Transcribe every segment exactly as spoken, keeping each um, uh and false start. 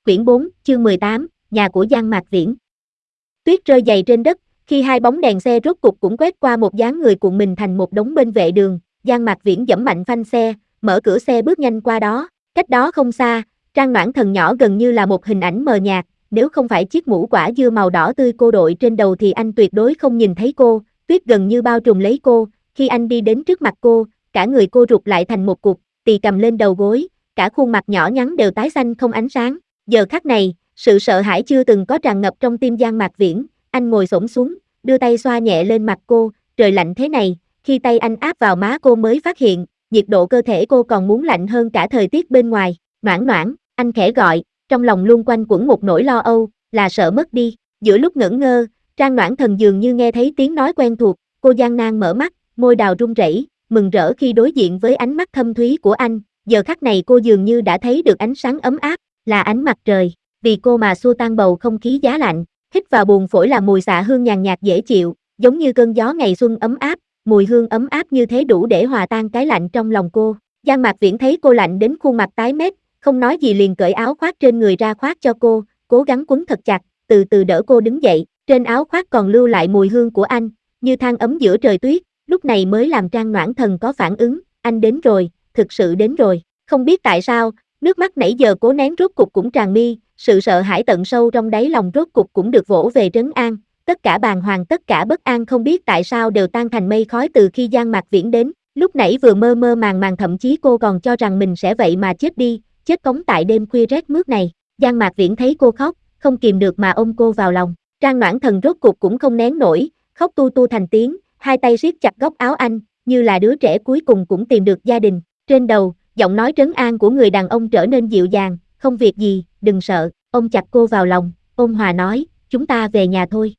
Quyển bốn, chương mười tám, nhà của Giang Mạc Viễn. Tuyết rơi dày trên đất, khi hai bóng đèn xe rốt cục cũng quét qua một dáng người cuộn mình thành một đống bên vệ đường, Giang Mạc Viễn giẫm mạnh phanh xe, mở cửa xe bước nhanh qua đó. Cách đó không xa, Trang Noãn Thần nhỏ gần như là một hình ảnh mờ nhạt, nếu không phải chiếc mũ quả dưa màu đỏ tươi cô đội trên đầu thì anh tuyệt đối không nhìn thấy cô. Tuyết gần như bao trùm lấy cô, khi anh đi đến trước mặt cô, cả người cô rụt lại thành một cục, tì cầm lên đầu gối, cả khuôn mặt nhỏ nhắn đều tái xanh không ánh sáng. Giờ khắc này, sự sợ hãi chưa từng có tràn ngập trong tim Giang Mạc Viễn, anh ngồi xổm xuống, đưa tay xoa nhẹ lên mặt cô, trời lạnh thế này, khi tay anh áp vào má cô mới phát hiện, nhiệt độ cơ thể cô còn muốn lạnh hơn cả thời tiết bên ngoài. Noãn Noãn, anh khẽ gọi, trong lòng luôn quanh quẩn một nỗi lo âu, là sợ mất đi. Giữa lúc ngẩn ngơ, Trang Noãn Thần dường như nghe thấy tiếng nói quen thuộc, cô gian nan mở mắt, môi đào run rẩy, mừng rỡ khi đối diện với ánh mắt thâm thúy của anh. Giờ khắc này cô dường như đã thấy được ánh sáng ấm áp, là ánh mặt trời, vì cô mà xua tan bầu không khí giá lạnh, hít vào buồng phổi là mùi xạ hương nhàn nhạt dễ chịu, giống như cơn gió ngày xuân ấm áp, mùi hương ấm áp như thế đủ để hòa tan cái lạnh trong lòng cô. Giang Mạc Viễn thấy cô lạnh đến khuôn mặt tái mét, không nói gì liền cởi áo khoác trên người ra khoác cho cô, cố gắng quấn thật chặt, từ từ đỡ cô đứng dậy, trên áo khoác còn lưu lại mùi hương của anh, như than ấm giữa trời tuyết, lúc này mới làm Trang Noãn Thần có phản ứng, anh đến rồi, thực sự đến rồi. Không biết tại sao, nước mắt nãy giờ cố nén rốt cục cũng tràn mi, sự sợ hãi tận sâu trong đáy lòng rốt cục cũng được vỗ về trấn an, tất cả bàng hoàng tất cả bất an không biết tại sao đều tan thành mây khói từ khi Giang Mạc Viễn đến, lúc nãy vừa mơ mơ màng màng thậm chí cô còn cho rằng mình sẽ vậy mà chết đi, chết cống tại đêm khuya rét mướt này. Giang Mạc Viễn thấy cô khóc, không kìm được mà ôm cô vào lòng, Trang Noãn Thần rốt cục cũng không nén nổi, khóc tu tu thành tiếng, hai tay siết chặt góc áo anh, như là đứa trẻ cuối cùng cũng tìm được gia đình. Trên đầu, giọng nói trấn an của người đàn ông trở nên dịu dàng, không việc gì, đừng sợ, ôm chặt cô vào lòng, ôn hòa nói, chúng ta về nhà thôi.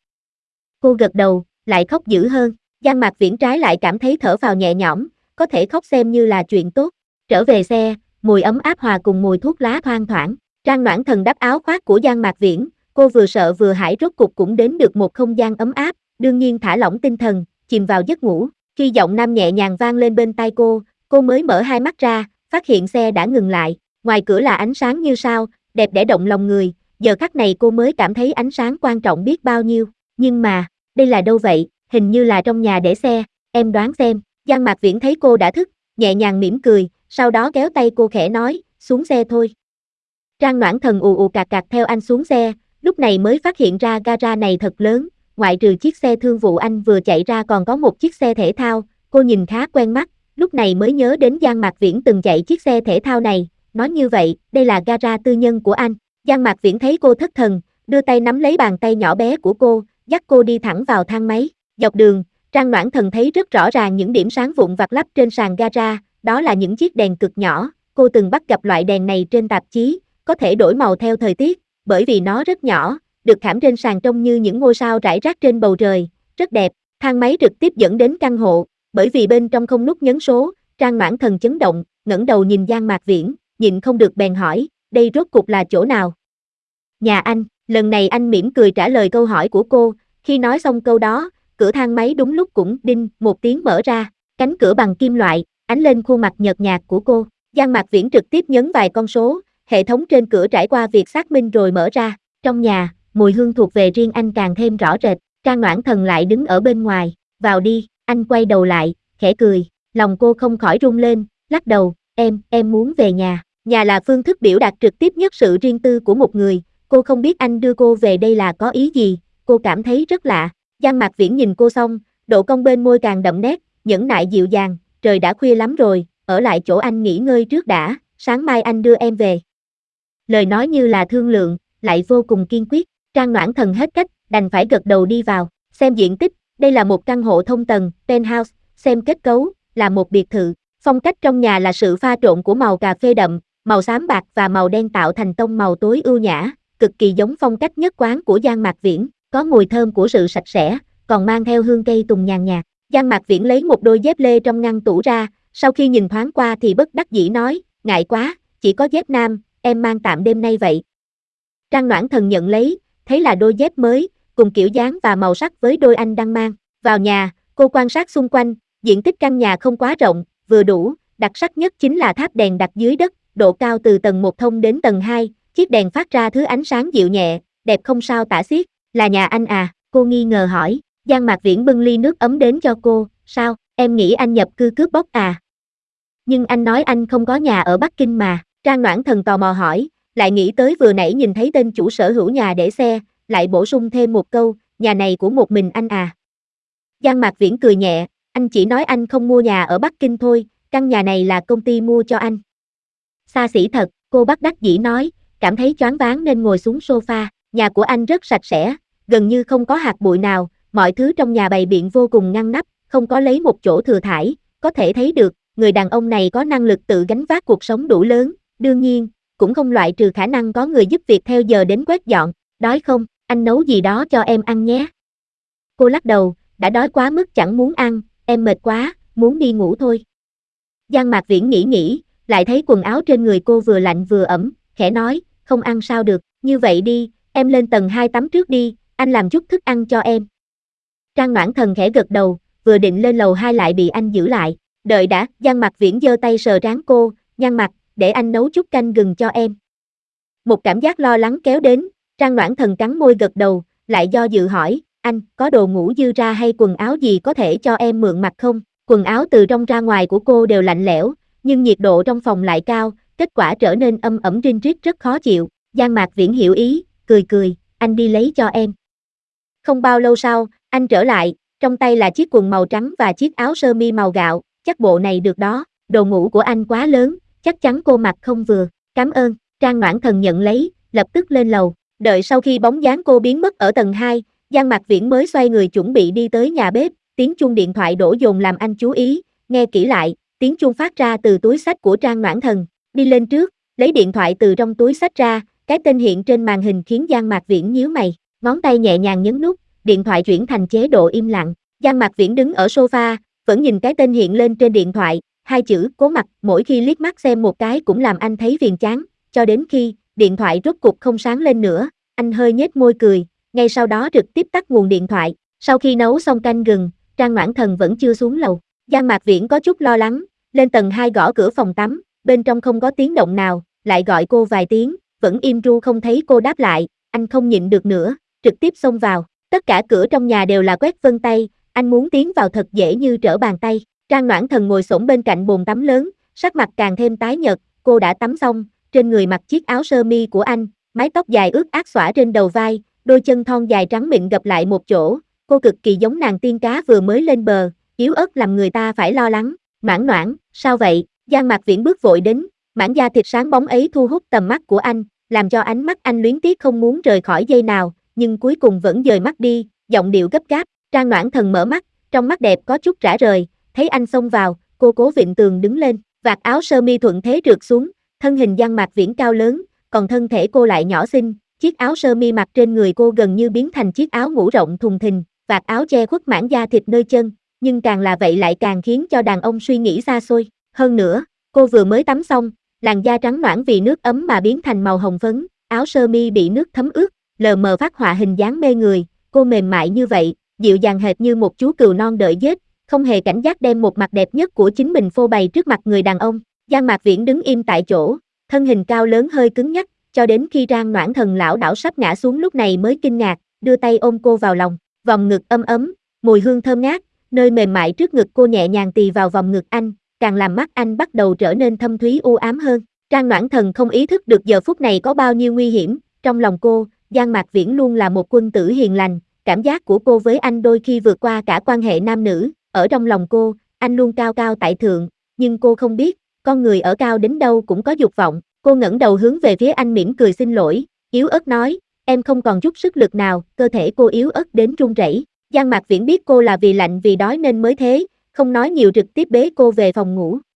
Cô gật đầu, lại khóc dữ hơn, Giang Mạc Viễn trái lại cảm thấy thở phào nhẹ nhõm, có thể khóc xem như là chuyện tốt. Trở về xe, mùi ấm áp hòa cùng mùi thuốc lá thoang thoảng, Trang Noãn Thần đắp áo khoác của Giang Mạc Viễn, cô vừa sợ vừa hãi rốt cục cũng đến được một không gian ấm áp, đương nhiên thả lỏng tinh thần, chìm vào giấc ngủ. Khi giọng nam nhẹ nhàng vang lên bên tai cô, cô mới mở hai mắt ra, phát hiện xe đã ngừng lại, ngoài cửa là ánh sáng như sao, đẹp đẽ động lòng người, giờ khắc này cô mới cảm thấy ánh sáng quan trọng biết bao nhiêu, nhưng mà, đây là đâu vậy, hình như là trong nhà để xe, em đoán xem. Giang Mạc Viễn thấy cô đã thức, nhẹ nhàng mỉm cười, sau đó kéo tay cô khẽ nói, xuống xe thôi. Trang Noãn Thần ù ù cạc cạc theo anh xuống xe, lúc này mới phát hiện ra gara này thật lớn, ngoại trừ chiếc xe thương vụ anh vừa chạy ra còn có một chiếc xe thể thao, cô nhìn khá quen mắt, lúc này mới nhớ đến Giang Mạc Viễn từng chạy chiếc xe thể thao này, nói như vậy, đây là gara tư nhân của anh. Giang Mạc Viễn thấy cô thất thần, đưa tay nắm lấy bàn tay nhỏ bé của cô, dắt cô đi thẳng vào thang máy. Dọc đường, Trang Noãn Thần thấy rất rõ ràng những điểm sáng vụn vặt lắp trên sàn gara, đó là những chiếc đèn cực nhỏ, cô từng bắt gặp loại đèn này trên tạp chí, có thể đổi màu theo thời tiết, bởi vì nó rất nhỏ, được khảm trên sàn trông như những ngôi sao rải rác trên bầu trời, rất đẹp. Thang máy trực tiếp dẫn đến căn hộ, bởi vì bên trong không nút nhấn số, Trang Noãn Thần chấn động, ngẩng đầu nhìn Giang Mạc Viễn, nhịn không được bèn hỏi, đây rốt cục là chỗ nào? Nhà anh. Lần này anh mỉm cười trả lời câu hỏi của cô, khi nói xong câu đó, cửa thang máy đúng lúc cũng đinh một tiếng mở ra, cánh cửa bằng kim loại, ánh lên khuôn mặt nhợt nhạt của cô. Giang Mạc Viễn trực tiếp nhấn vài con số, hệ thống trên cửa trải qua việc xác minh rồi mở ra. Trong nhà, mùi hương thuộc về riêng anh càng thêm rõ rệt, Trang Noãn Thần lại đứng ở bên ngoài, vào đi. Anh quay đầu lại, khẽ cười, lòng cô không khỏi rung lên, lắc đầu, em, em muốn về nhà. Nhà là phương thức biểu đạt trực tiếp nhất sự riêng tư của một người, cô không biết anh đưa cô về đây là có ý gì, cô cảm thấy rất lạ. Giang Mạc Viễn nhìn cô xong, độ cong bên môi càng đậm nét, nhẫn nại dịu dàng, trời đã khuya lắm rồi, ở lại chỗ anh nghỉ ngơi trước đã, sáng mai anh đưa em về. Lời nói như là thương lượng, lại vô cùng kiên quyết, Trang Noãn Thần hết cách, đành phải gật đầu đi vào, xem diện tích, đây là một căn hộ thông tầng, penthouse, xem kết cấu, là một biệt thự, phong cách trong nhà là sự pha trộn của màu cà phê đậm, màu xám bạc và màu đen tạo thành tông màu tối ưu nhã, cực kỳ giống phong cách nhất quán của Giang Mạc Viễn, có mùi thơm của sự sạch sẽ, còn mang theo hương cây tùng nhàn nhạt. Giang Mạc Viễn lấy một đôi dép lê trong ngăn tủ ra, sau khi nhìn thoáng qua thì bất đắc dĩ nói, ngại quá, chỉ có dép nam, em mang tạm đêm nay vậy. Trang Noãn Thần nhận lấy, thấy là đôi dép mới, cùng kiểu dáng và màu sắc với đôi anh đang mang. Vào nhà, cô quan sát xung quanh, diện tích căn nhà không quá rộng, vừa đủ, đặc sắc nhất chính là tháp đèn đặt dưới đất, độ cao từ tầng một thông đến tầng hai, chiếc đèn phát ra thứ ánh sáng dịu nhẹ, đẹp không sao tả xiết. Là nhà anh à? Cô nghi ngờ hỏi. Giang Mạc Viễn bưng ly nước ấm đến cho cô. Sao, em nghĩ anh nhập cư cướp bóc à? Nhưng anh nói anh không có nhà ở Bắc Kinh mà. Trang Noãn Thần tò mò hỏi, lại nghĩ tới vừa nãy nhìn thấy tên chủ sở hữu nhà để xe, lại bổ sung thêm một câu, nhà này của một mình anh à? Giang Mạc Viễn cười nhẹ, anh chỉ nói anh không mua nhà ở Bắc Kinh thôi, căn nhà này là công ty mua cho anh. Xa xỉ thật, cô bất đắc dĩ nói, cảm thấy choáng váng nên ngồi xuống sofa. Nhà của anh rất sạch sẽ, gần như không có hạt bụi nào, mọi thứ trong nhà bày biện vô cùng ngăn nắp, không có lấy một chỗ thừa thãi, có thể thấy được, người đàn ông này có năng lực tự gánh vác cuộc sống đủ lớn, đương nhiên, cũng không loại trừ khả năng có người giúp việc theo giờ đến quét dọn. Đói không, anh nấu gì đó cho em ăn nhé. Cô lắc đầu, đã đói quá mức chẳng muốn ăn, em mệt quá, muốn đi ngủ thôi. Giang Mạc Viễn nghĩ nghĩ, lại thấy quần áo trên người cô vừa lạnh vừa ẩm, khẽ nói, không ăn sao được, như vậy đi, em lên tầng hai tắm trước đi, anh làm chút thức ăn cho em. Trang Noãn Thần khẽ gật đầu, vừa định lên lầu hai lại bị anh giữ lại. Đợi đã, Giang Mạc Viễn giơ tay sờ trán cô, nhăn mặt, để anh nấu chút canh gừng cho em. Một cảm giác lo lắng kéo đến, Trang Noãn Thần cắn môi gật đầu, lại do dự hỏi, anh, có đồ ngủ dư ra hay quần áo gì có thể cho em mượn mặc không? Quần áo từ trong ra ngoài của cô đều lạnh lẽo, nhưng nhiệt độ trong phòng lại cao, kết quả trở nên âm ẩm rin rít rất khó chịu. Giang Mạc Viễn hiểu ý, cười cười, anh đi lấy cho em. Không bao lâu sau, anh trở lại, trong tay là chiếc quần màu trắng và chiếc áo sơ mi màu gạo, chắc bộ này được đó, đồ ngủ của anh quá lớn, chắc chắn cô mặc không vừa, cảm ơn. Trang Noãn Thần nhận lấy, lập tức lên lầu, đợi sau khi bóng dáng cô biến mất ở tầng hai, Giang Mạc Viễn mới xoay người chuẩn bị đi tới nhà bếp, tiếng chuông điện thoại đổ dồn làm anh chú ý, nghe kỹ lại, tiếng chuông phát ra từ túi xách của Trang Noãn Thần, đi lên trước, lấy điện thoại từ trong túi xách ra, cái tên hiện trên màn hình khiến Giang Mạc Viễn nhíu mày, ngón tay nhẹ nhàng nhấn nút, điện thoại chuyển thành chế độ im lặng, Giang Mạc Viễn đứng ở sofa, vẫn nhìn cái tên hiện lên trên điện thoại, hai chữ cố mặt, mỗi khi liếc mắt xem một cái cũng làm anh thấy phiền chán, cho đến khi điện thoại rốt cục không sáng lên nữa, anh hơi nhếch môi cười, ngay sau đó trực tiếp tắt nguồn điện thoại. Sau khi nấu xong canh gừng, Trang Noãn Thần vẫn chưa xuống lầu, Giang Mạc Viễn có chút lo lắng, lên tầng hai gõ cửa phòng tắm, bên trong không có tiếng động nào, lại gọi cô vài tiếng, vẫn im ru không thấy cô đáp lại, anh không nhịn được nữa, trực tiếp xông vào, tất cả cửa trong nhà đều là quét vân tay, anh muốn tiến vào thật dễ như trở bàn tay. Trang Noãn Thần ngồi xổm bên cạnh bồn tắm lớn, sắc mặt càng thêm tái nhợt, cô đã tắm xong, trên người mặc chiếc áo sơ mi của anh, mái tóc dài ướt át xõa trên đầu vai, đôi chân thon dài trắng mịn gập lại một chỗ, cô cực kỳ giống nàng tiên cá vừa mới lên bờ, yếu ớt làm người ta phải lo lắng. Noãn Noãn, sao vậy? Giang Mạc Viễn bước vội đến, mảng da thịt sáng bóng ấy thu hút tầm mắt của anh, làm cho ánh mắt anh luyến tiếc không muốn rời khỏi giây nào, nhưng cuối cùng vẫn dời mắt đi, giọng điệu gấp gáp. Trang Noãn Thần mở mắt, trong mắt đẹp có chút rã rời, thấy anh xông vào, cô cố vịn tường đứng lên, vạt áo sơ mi thuận thế trượt xuống, thân hình Giang Mạc Viễn cao lớn, còn thân thể cô lại nhỏ xinh, chiếc áo sơ mi mặc trên người cô gần như biến thành chiếc áo ngủ rộng thùng thình, vạt áo che khuất mảng da thịt nơi chân, nhưng càng là vậy lại càng khiến cho đàn ông suy nghĩ xa xôi. Hơn nữa, cô vừa mới tắm xong, làn da trắng nõn vì nước ấm mà biến thành màu hồng phấn, áo sơ mi bị nước thấm ướt, lờ mờ phát họa hình dáng mê người, cô mềm mại như vậy, dịu dàng hệt như một chú cừu non đợi giết, không hề cảnh giác đem một mặt đẹp nhất của chính mình phô bày trước mặt người đàn ông. Giang Mạc Viễn đứng im tại chỗ, thân hình cao lớn hơi cứng nhắc, cho đến khi Trang Noãn Thần lảo đảo sắp ngã xuống lúc này mới kinh ngạc, đưa tay ôm cô vào lòng, vòng ngực ấm ấm, mùi hương thơm ngát, nơi mềm mại trước ngực cô nhẹ nhàng tì vào vòng ngực anh, càng làm mắt anh bắt đầu trở nên thâm thúy u ám hơn. Trang Noãn Thần không ý thức được giờ phút này có bao nhiêu nguy hiểm, trong lòng cô, Giang Mạc Viễn luôn là một quân tử hiền lành, cảm giác của cô với anh đôi khi vượt qua cả quan hệ nam nữ, ở trong lòng cô, anh luôn cao cao tại thượng, nhưng cô không biết, con người ở cao đến đâu cũng có dục vọng. Cô ngẩng đầu hướng về phía anh mỉm cười xin lỗi, yếu ớt nói, em không còn chút sức lực nào, cơ thể cô yếu ớt đến run rẩy. Giang Mạc Viễn biết cô là vì lạnh vì đói nên mới thế, không nói nhiều trực tiếp bế cô về phòng ngủ.